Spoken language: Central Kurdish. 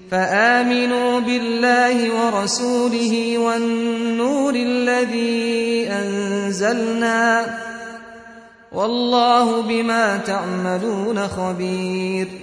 فآمنوا بالله ورسوله والنور الذي أنزلنا والله بما تعملون خبير